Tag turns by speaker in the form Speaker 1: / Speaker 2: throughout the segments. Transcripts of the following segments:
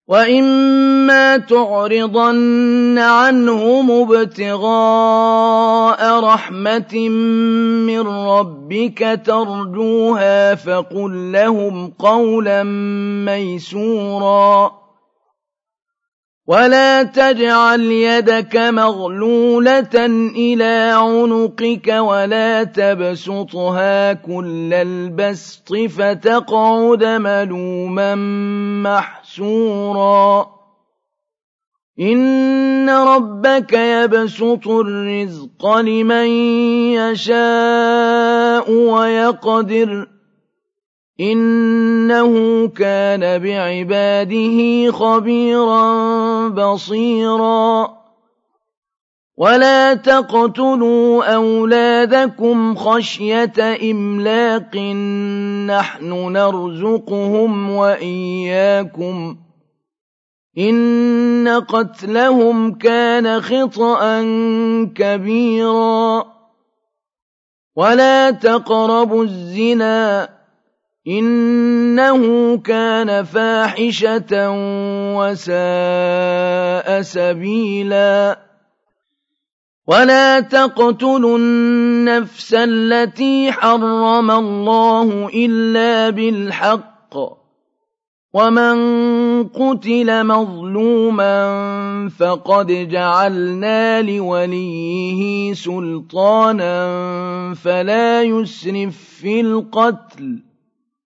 Speaker 1: وَإِمَّا تُعْرِضَنَّ عَنْهُمُ ابْتِغَاءَ رَحْمَةٍ مِّن رَّبِّكَ تَرْجُوهَا فَقُل لَّهُمْ قَوْلًا مَّيْسُورًا وَلَا تَجْعَلْ يَدَكَ مَغْلُولَةً إِلَىٰ عُنُقِكَ وَلَا تَبْسُطْهَا كُلَّ الْبَسْطِ فَتَقْعُدَ مَلُومًا مَّحْسُورًا إِنَّ رَبَّكَ يَبْسُطُ الرِّزْقَ لِمَن يَشَاءُ وَيَقْدِرُ إِنَّهُ كَانَ بِعِبَادِهِ خَبِيرًا بَصِيرًا وَلَا تَقْتُلُوا أَوْلَادَكُمْ خَشْيَةَ إِمْلَاقٍ نَّحْنُ نَرْزُقُهُمْ وَإِيَّاكُمْ ۚ إِنَّ قَتْلَهُمْ كَانَ خِطْأً كَبِيرًا وَلَا تَقْرَبُوا الزِّنَا إِنَّهُ كَانَ فَاحِشَةً وَسَاءَ سَبِيلًا وَلَا تَقْتُلُوا النَّفْسَ الَّتِي حَرَّمَ اللَّهُ إِلَّا بِالْحَقِّ ۚ وَمَن قُتِلَ مَظْلُومًا فَقَدْ جَعَلْنَا لِوَلِيِّهِ سُلْطَانًا فَلَا يُسْرِف فِّي الْقَتْلِ ۖ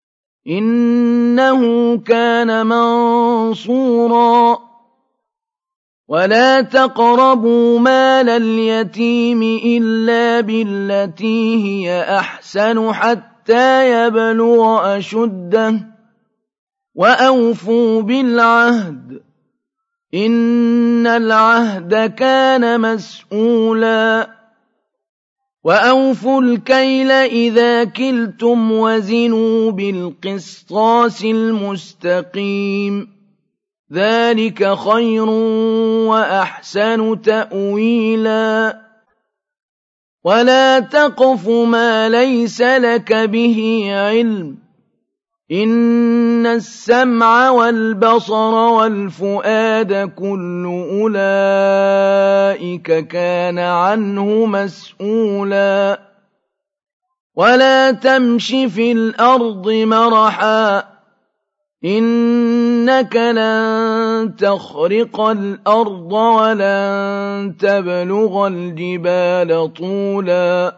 Speaker 1: إِنَّهُ كَانَ مَنصُورًا وَلَا تَقْرَبُوا مَالَ الْيَتِيمِ إِلَّا بِالَّتِي هِيَ أَحْسَنُ حَتَّىٰ يَبْلُغَ أَشُدَّهُ ۖ وَأَوْفُوا بِالْعَهْدِ ۖ إِنَّ الْعَهْدَ كَانَ مَسْئُولًا وَأَوْفُوا الْكَيْلَ إِذَا كِلْتُمْ وَزِنُوا بِالْقِسْطَاسِ الْمُسْتَقِيمِ ۚ ذَٰلِكَ خَيْرٌ وَأَحْسَنُ تَأْوِيلًا وَلَا تَقْفُ مَا لَيْسَ لَكَ بِهِ عِلْمٌ ۚ إِنَّ السَّمْعَ وَالْبَصَرَ وَالْفُؤَادَ كُلُّ أُولَٰئِكَ كَانَ عَنْهُ مَسْئُولًا وَلَا تَمْشِ فِي الْأَرْضِ مَرَحًا ۖ إِنَّكَ لَن تَخْرِقَ الْأَرْضَ وَلَن تَبْلُغَ الْجِبَالَ طُولًا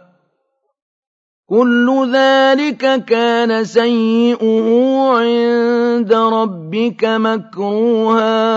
Speaker 1: كُلُّ ذَٰلِكَ كَانَ سَيِّئُهُ عِندَ رَبِّكَ مَكْرُوهًا